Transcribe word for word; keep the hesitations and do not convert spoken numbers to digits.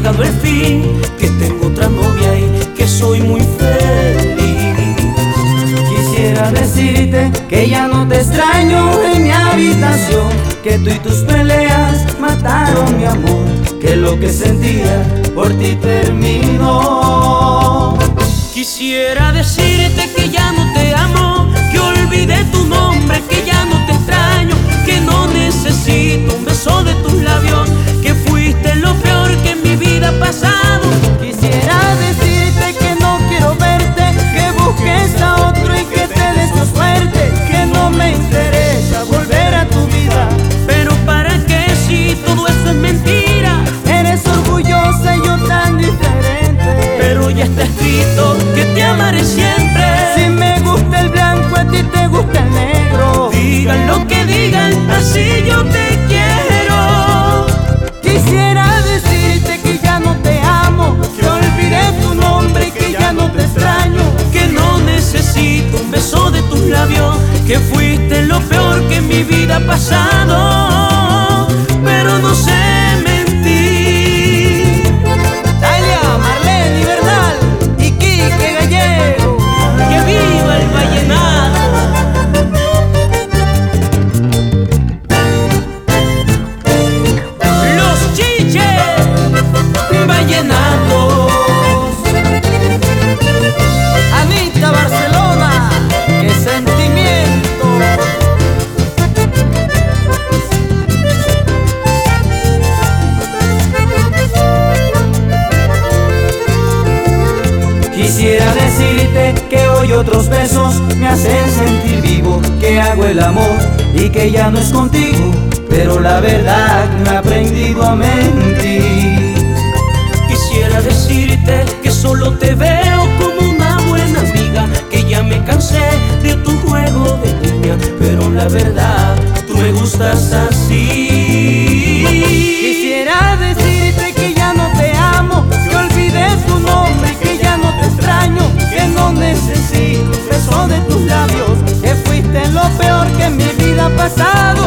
llegado el fin, que tengo otra novia y que soy muy feliz. Quisiera decirte que ya no te extraño en mi habitación, que tú y tus peleas mataron mi amor, que lo que sentía por ti terminó. Quisiera decirte que ya no te amo, que olvidé tu nombre, que ya no te extraño, que no necesito un beso de tus labios, que fuiste lo peor que en mi vida ha pasado. Quisiera decirte que no quiero verte, que busques a otro y que te des tu suerte, que no me interesa volver a tu vida. Pero ¿para qué si todo eso es mentira? Eres orgullosa y yo tan diferente. Pero ya está escrito que te amaré siempre. Si me gusta el blanco, a ti te gusta el negro. Digan lo que digan, así yo te quiero. Quisiera decirte que ya no te amo, que olvidé tu nombre y que ya no te extraño, que no necesito un beso de tus labios, que fuiste lo peor que en mi vida ha pasado. Pero no sé mentir. Dalia, Marlene y Bernal y Quique Gallego. ¡Que viva el vallenato! Los chiches vallenatos. Anita Barcelona, qué sentimiento. Quisiera decirte que hoy otros besos me hacen sentir vivo, que hago el amor y que ya no es contigo, pero la verdad me ha aprendido a mentir. Quisiera decirte que solo te veo como una buena amiga, que ya me cansé de tu juego de niña, pero la verdad tú me gustas así. Quisiera decirte que ya no te amo, que olvidé tu nombre y que ya no te extraño, que no necesito un beso de tus labios, que fuiste lo peor que en mi vida ha pasado.